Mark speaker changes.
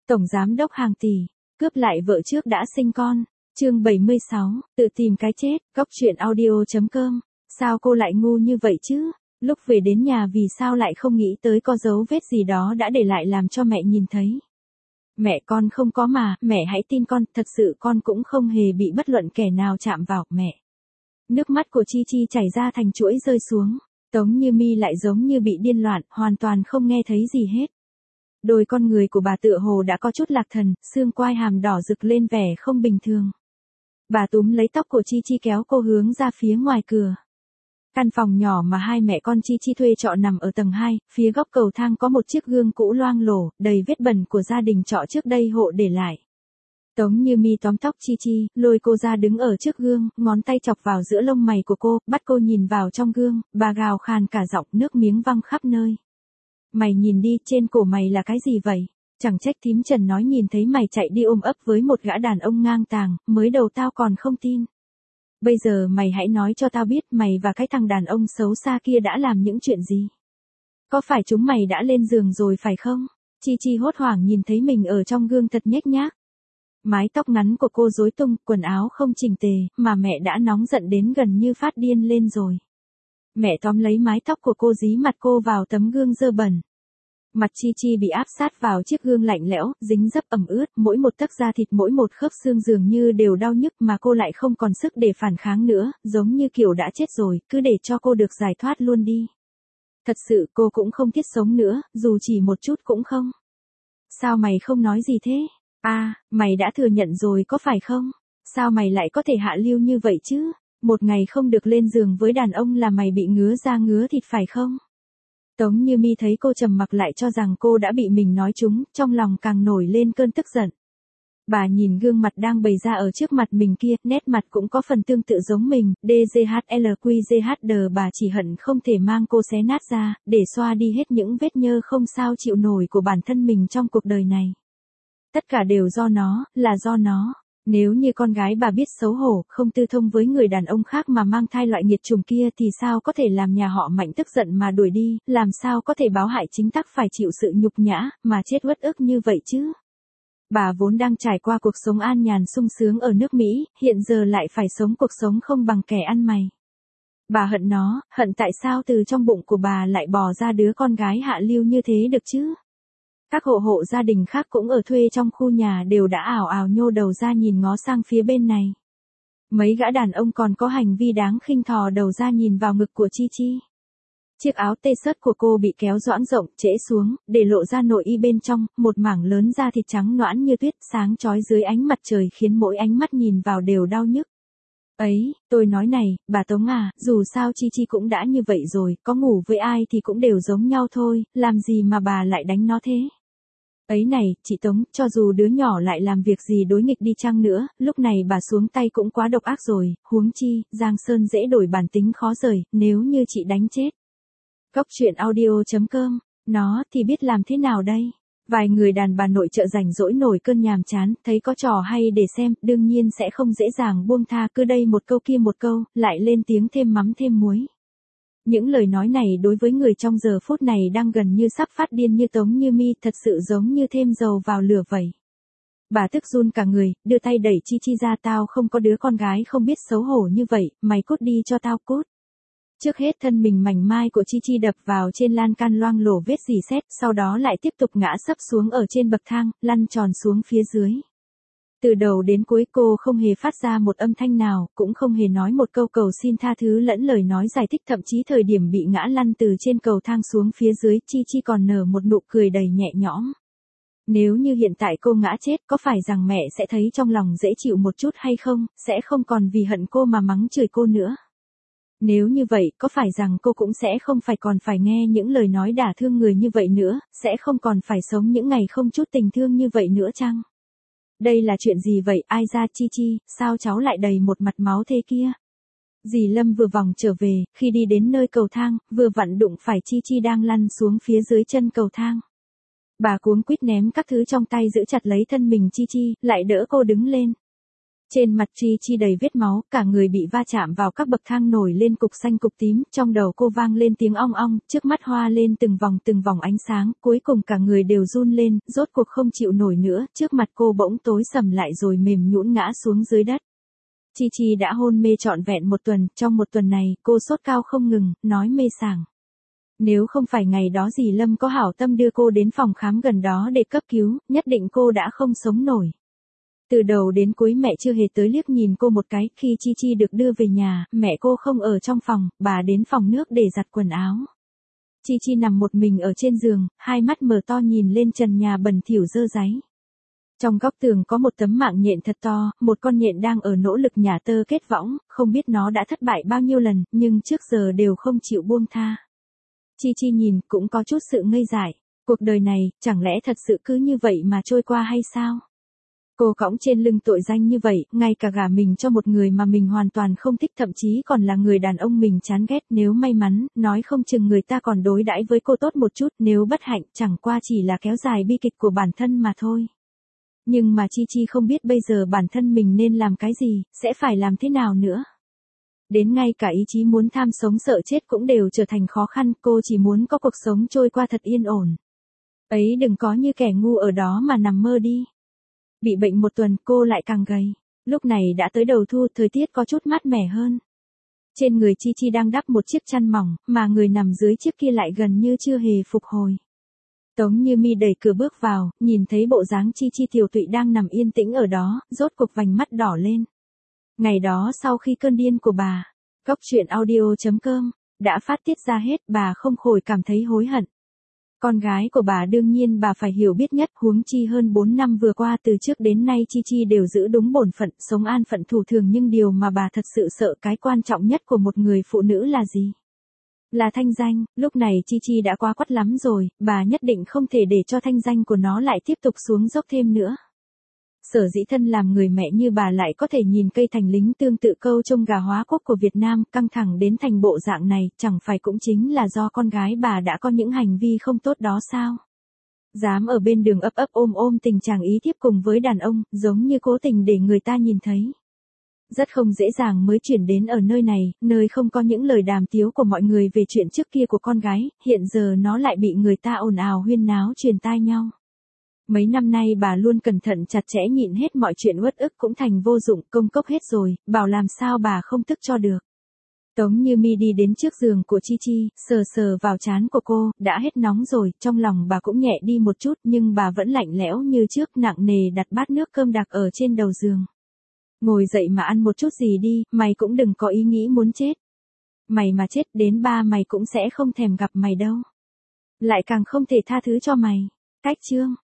Speaker 1: Tổng giám đốc hàng tỷ, cướp lại vợ trước đã sinh con. Chương 76, tự tìm cái chết. Cóc truyện audio.com. Sao cô lại ngu như vậy chứ? Lúc về đến nhà vì sao lại không nghĩ tới có dấu vết gì đó đã để lại làm cho mẹ nhìn thấy. Mẹ con không có mà, mẹ hãy tin con, thật sự con cũng không hề bị bất luận kẻ nào chạm vào, mẹ. Nước mắt của Chi Chi chảy ra thành chuỗi rơi xuống. Tống Như Mi lại giống như bị điên loạn, hoàn toàn không nghe thấy gì hết. Đôi con người của bà tựa hồ đã có chút lạc thần, xương quai hàm đỏ rực lên vẻ không bình thường. Bà túm lấy tóc của Chi Chi kéo cô hướng ra phía ngoài cửa. Căn phòng nhỏ mà hai mẹ con Chi Chi thuê trọ nằm ở tầng 2, phía góc cầu thang có một chiếc gương cũ loang lổ, đầy vết bẩn của gia đình trọ trước đây hộ để lại. Tống Như Mi tóm tóc Chi Chi, lôi cô ra đứng ở trước gương, ngón tay chọc vào giữa lông mày của cô, bắt cô nhìn vào trong gương, bà gào khàn cả giọng, nước miếng văng khắp nơi. Mày nhìn đi, trên cổ mày là cái gì vậy? Chẳng trách thím Trần nói nhìn thấy mày chạy đi ôm ấp với một gã đàn ông ngang tàng, mới đầu tao còn không tin. Bây giờ mày hãy nói cho tao biết mày và cái thằng đàn ông xấu xa kia đã làm những chuyện gì? Có phải chúng mày đã lên giường rồi phải không? Chi Chi hốt hoảng nhìn thấy mình ở trong gương thật nhếch nhác. Mái tóc ngắn của cô rối tung, quần áo không chỉnh tề, mà mẹ đã nóng giận đến gần như phát điên lên rồi. Mẹ tóm lấy mái tóc của cô dí mặt cô vào tấm gương dơ bẩn. Mặt Chi Chi bị áp sát vào chiếc gương lạnh lẽo, dính dấp ẩm ướt, mỗi một tấc da thịt mỗi một khớp xương dường như đều đau nhức mà cô lại không còn sức để phản kháng nữa, giống như kiểu đã chết rồi, cứ để cho cô được giải thoát luôn đi. Thật sự cô cũng không thiết sống nữa, dù chỉ một chút cũng không. Sao mày không nói gì thế? À, mày đã thừa nhận rồi có phải không? Sao mày lại có thể hạ lưu như vậy chứ? Một ngày không được lên giường với đàn ông là mày bị ngứa da ngứa thịt phải không? Tống Như Mi thấy cô trầm mặc lại cho rằng cô đã bị mình nói trúng, trong lòng càng nổi lên cơn tức giận. Bà nhìn gương mặt đang bày ra ở trước mặt mình kia, nét mặt cũng có phần tương tự giống mình, DGHLQGHD, bà chỉ hận không thể mang cô xé nát ra, để xoa đi hết những vết nhơ không sao chịu nổi của bản thân mình trong cuộc đời này. Tất cả đều do nó, là do nó. Nếu như con gái bà biết xấu hổ, không tư thông với người đàn ông khác mà mang thai loại nghiệt chủng kia thì sao có thể làm nhà họ Mạnh tức giận mà đuổi đi, làm sao có thể báo hại chính tắc phải chịu sự nhục nhã, mà chết uất ức như vậy chứ. Bà vốn đang trải qua cuộc sống an nhàn sung sướng ở nước Mỹ, hiện giờ lại phải sống cuộc sống không bằng kẻ ăn mày. Bà hận nó, hận tại sao từ trong bụng của bà lại bò ra đứa con gái hạ lưu như thế được chứ. Các hộ gia đình khác cũng ở thuê trong khu nhà đều đã ảo ảo nhô đầu ra nhìn ngó sang phía bên này. Mấy gã đàn ông còn có hành vi đáng khinh thò đầu ra nhìn vào ngực của Chi Chi. Chiếc áo t-shirt của cô bị kéo giãn rộng, trễ xuống, để lộ ra nội y bên trong, một mảng lớn da thịt trắng nõn như tuyết, sáng chói dưới ánh mặt trời khiến mỗi ánh mắt nhìn vào đều đau nhức. Ấy, tôi nói này, bà Tống à, dù sao Chi Chi cũng đã như vậy rồi, có ngủ với ai thì cũng đều giống nhau thôi, làm gì mà bà lại đánh nó thế? Ấy này, chị Tống, cho dù đứa nhỏ lại làm việc gì đối nghịch đi chăng nữa, lúc này bà xuống tay cũng quá độc ác rồi, huống chi, Giang Sơn dễ đổi bản tính khó rời, nếu như chị đánh chết. Cóc truyện audio.com, nó thì biết làm thế nào đây? Vài người đàn bà nội trợ rảnh rỗi nổi cơn nhàm chán, thấy có trò hay để xem, đương nhiên sẽ không dễ dàng buông tha, cứ đây một câu kia một câu, lại lên tiếng thêm mắm thêm muối. Những lời nói này đối với người trong giờ phút này đang gần như sắp phát điên như Tống Như Mi thật sự giống như thêm dầu vào lửa vậy. Bà tức run cả người, đưa tay đẩy Chi Chi ra, tao không có đứa con gái không biết xấu hổ như vậy, mày cút đi cho tao cút. Trước hết thân mình mảnh mai của Chi Chi đập vào trên lan can loang lổ vết rỉ sét, sau đó lại tiếp tục ngã sấp xuống ở trên bậc thang, lăn tròn xuống phía dưới. Từ đầu đến cuối cô không hề phát ra một âm thanh nào, cũng không hề nói một câu cầu xin tha thứ lẫn lời nói giải thích, thậm chí thời điểm bị ngã lăn từ trên cầu thang xuống phía dưới, Chi Chi còn nở một nụ cười đầy nhẹ nhõm. Nếu như hiện tại cô ngã chết, có phải rằng mẹ sẽ thấy trong lòng dễ chịu một chút hay không, sẽ không còn vì hận cô mà mắng chửi cô nữa. Nếu như vậy, có phải rằng cô cũng sẽ không phải còn phải nghe những lời nói đả thương người như vậy nữa, sẽ không còn phải sống những ngày không chút tình thương như vậy nữa chăng? Đây là chuyện gì vậy, ai ra Chi Chi, sao cháu lại đầy một mặt máu thế kia? Dì Lâm vừa vòng trở về, khi đi đến nơi cầu thang, vừa vặn đụng phải Chi Chi đang lăn xuống phía dưới chân cầu thang. Bà cuống quýt ném các thứ trong tay giữ chặt lấy thân mình Chi Chi, lại đỡ cô đứng lên. Trên mặt Chi Chi đầy vết máu, cả người bị va chạm vào các bậc thang nổi lên cục xanh cục tím, trong đầu cô vang lên tiếng ong ong, trước mắt hoa lên từng vòng ánh sáng, cuối cùng cả người đều run lên, rốt cuộc không chịu nổi nữa, trước mặt cô bỗng tối sầm lại rồi mềm nhũn ngã xuống dưới đất. Chi Chi đã hôn mê trọn vẹn một tuần, trong một tuần này, cô sốt cao không ngừng, nói mê sảng. Nếu không phải ngày đó dì Lâm có hảo tâm đưa cô đến phòng khám gần đó để cấp cứu, nhất định cô đã không sống nổi. Từ đầu đến cuối mẹ chưa hề tới liếc nhìn cô một cái, khi Chi Chi được đưa về nhà, mẹ cô không ở trong phòng, bà đến phòng nước để giặt quần áo. Chi Chi nằm một mình ở trên giường, hai mắt mở to nhìn lên trần nhà bẩn thỉu dơ dáy. Trong góc tường có một tấm mạng nhện thật to, một con nhện đang ở nỗ lực nhả tơ kết võng, không biết nó đã thất bại bao nhiêu lần, nhưng trước giờ đều không chịu buông tha. Chi Chi nhìn, cũng có chút sự ngây dại, cuộc đời này, chẳng lẽ thật sự cứ như vậy mà trôi qua hay sao? Cô cõng trên lưng tội danh như vậy, ngay cả gả mình cho một người mà mình hoàn toàn không thích, thậm chí còn là người đàn ông mình chán ghét, nếu may mắn, nói không chừng người ta còn đối đãi với cô tốt một chút, nếu bất hạnh, chẳng qua chỉ là kéo dài bi kịch của bản thân mà thôi. Nhưng mà Chi Chi không biết bây giờ bản thân mình nên làm cái gì, sẽ phải làm thế nào nữa. Đến ngay cả ý chí muốn tham sống sợ chết cũng đều trở thành khó khăn, cô chỉ muốn có cuộc sống trôi qua thật yên ổn. Ấy đừng có như kẻ ngu ở đó mà nằm mơ đi. Bị bệnh một tuần cô lại càng gầy. Lúc này đã tới đầu thu, thời tiết có chút mát mẻ hơn. Trên người Chi Chi đang đắp một chiếc chăn mỏng, mà người nằm dưới chiếc kia lại gần như chưa hề phục hồi. Tống Như Mi đẩy cửa bước vào, nhìn thấy bộ dáng Chi Chi tiều tụy đang nằm yên tĩnh ở đó, rốt cuộc vành mắt đỏ lên. Ngày đó sau khi cơn điên của bà, Cóc Truyện Audio.com đã phát tiết ra hết, bà không khỏi cảm thấy hối hận. Con gái của bà đương nhiên bà phải hiểu biết nhất, huống chi hơn 4 năm vừa qua từ trước đến nay Chi Chi đều giữ đúng bổn phận, sống an phận thủ thường, nhưng điều mà bà thật sự sợ, cái quan trọng nhất của một người phụ nữ là gì? Là thanh danh. Lúc này Chi Chi đã quá quắt lắm rồi, bà nhất định không thể để cho thanh danh của nó lại tiếp tục xuống dốc thêm nữa. Sở dĩ thân làm người mẹ như bà lại có thể nhìn cây thành lính tương tự câu trông gà hóa quốc của Việt Nam, căng thẳng đến thành bộ dạng này, chẳng phải cũng chính là do con gái bà đã có những hành vi không tốt đó sao? Dám ở bên đường ấp ấp ôm ôm tình chàng ý thiếp cùng với đàn ông, giống như cố tình để người ta nhìn thấy. Rất không dễ dàng mới chuyển đến ở nơi này, nơi không có những lời đàm tiếu của mọi người về chuyện trước kia của con gái, hiện giờ nó lại bị người ta ồn ào huyên náo truyền tai nhau. Mấy năm nay bà luôn cẩn thận chặt chẽ nhịn hết mọi chuyện uất ức cũng thành vô dụng, công cốc hết rồi, bảo làm sao bà không tức cho được. Tống Như Mi đi đến trước giường của Chi Chi, sờ sờ vào trán của cô, đã hết nóng rồi, trong lòng bà cũng nhẹ đi một chút, nhưng bà vẫn lạnh lẽo như trước, nặng nề đặt bát nước cơm đặc ở trên đầu giường. Ngồi dậy mà ăn một chút gì đi, mày cũng đừng có ý nghĩ muốn chết. Mày mà chết đến ba mày cũng sẽ không thèm gặp mày đâu. Lại càng không thể tha thứ cho mày. Cách chương